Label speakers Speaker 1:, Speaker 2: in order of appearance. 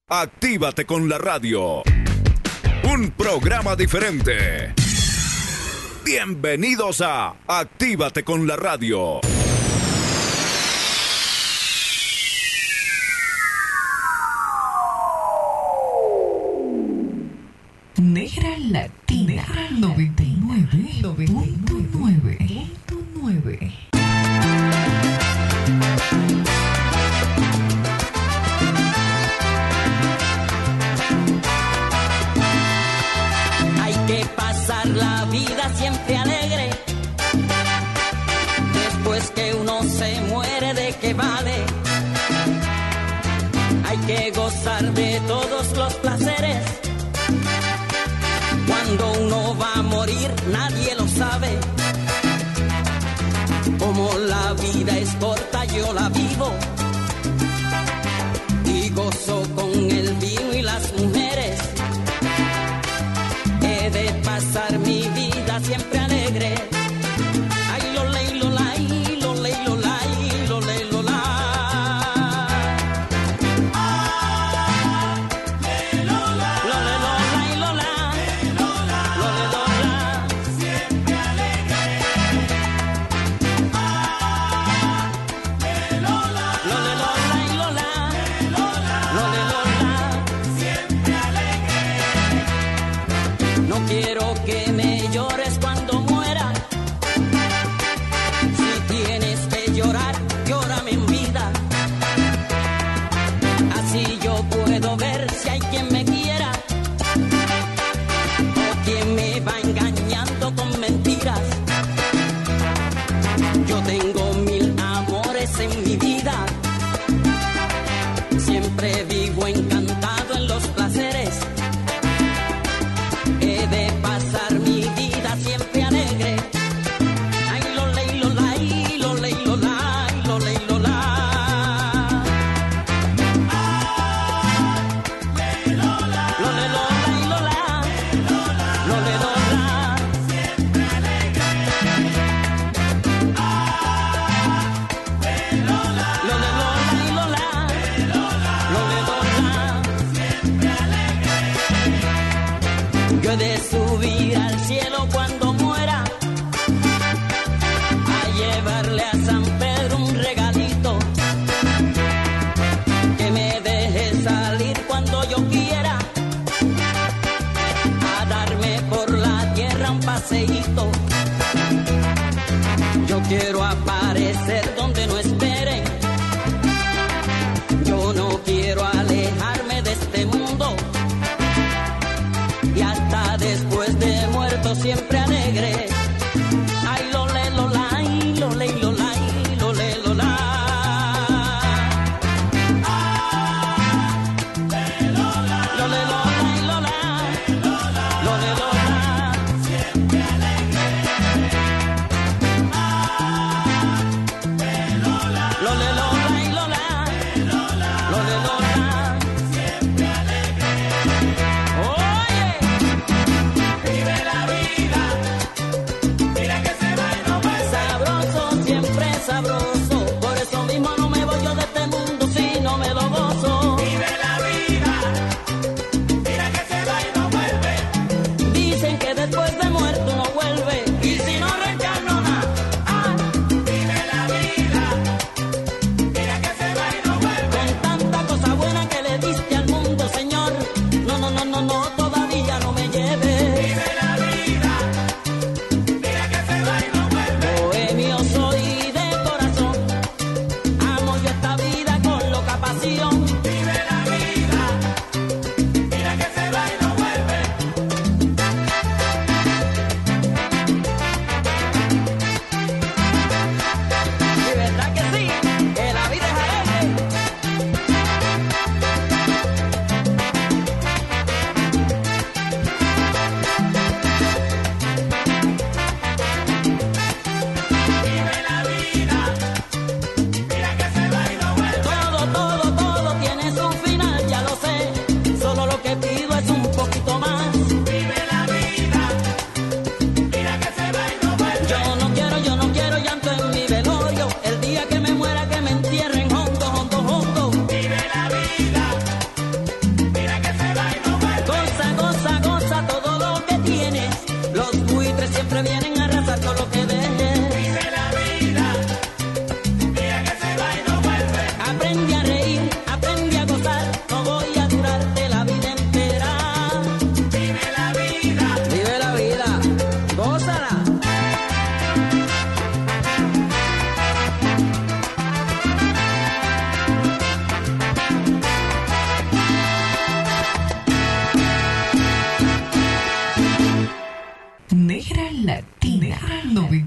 Speaker 1: Actívate con la radio. Un programa diferente. Bienvenidos a Actívate con la radio.
Speaker 2: Negra Latina 99.9.
Speaker 3: Hay que pasar la vida siempre alegre. Después que uno se muere, ¿de qué vale? Hay que gozar de todos los placeres. Cuando uno va a morir, nadie lo sabe. Como la vida es corta, yo la vivo. Y gozo con el vino y las mujeres. He de pasar mi vida siempre alegre. Ay, lo ley, lo lay, lo ley, lo lay, lo ley, lo lay. Quiero que me llores cuando muera. Si tienes que llorar, llórame en vida. Así yo puedo ver si hay quien me quiera o quien me va engañando con mentiras. Yo tengo 1000 amores en mi vida. Siempre vivo encantado en los placeres. De pasar mi vida siempre alegre. Ay, lo ley, lo lay, lo ley, lo lay, lo ley, lo lay. Lo le, lo lay, lo lay, lo le, lo lay. Siempre alegre. Lo le, lo lay, lo lay, lo le, lo lay. Siempre alegre. Yo he de subir al cielo cuando muera a llevarle a San Pedro un regalito, que me deje salir cuando yo quiera, a darme por la tierra un paseíto. Yo quiero aparecer donde no esperen. Yo no quiero alejarme de este mundo. Y hasta después de muerto siempre alegre. Ay, lo le, lo lay, lo le, lo lay, lo le, lo lay. Lo le, lo lay, lo lay, lo le, lo lay. Siempre alegre. Lo le, lo lay, lo lay, lo le, lo lay. Siempre alegre. Oye. Vive la vida, mira que se va y no vuelve. Sabroso, siempre sabroso. Por eso mismo no me voy yo de este mundo si no me lo gozo. Vive la vida, mira que se va y no vuelve. Dicen que después de muerto no vuelve. Y si no reencarno nada. Vive la vida, mira que se va y no vuelve. Con tanta cosa buena que le diste al mundo, Señor. No, no, no, no, no, todavía no me lleve. Vive la vida, mira que se va y no vuelve. Bohemio soy de corazón, amo yo esta vida con loca pasión. Vive la vida, mira que se va y no vuelve. Y verdad que sí, que la vida es alegre. Vive la vida, mira que se va y no vuelve. Todo, todo, todo tiene
Speaker 2: Latina. Negra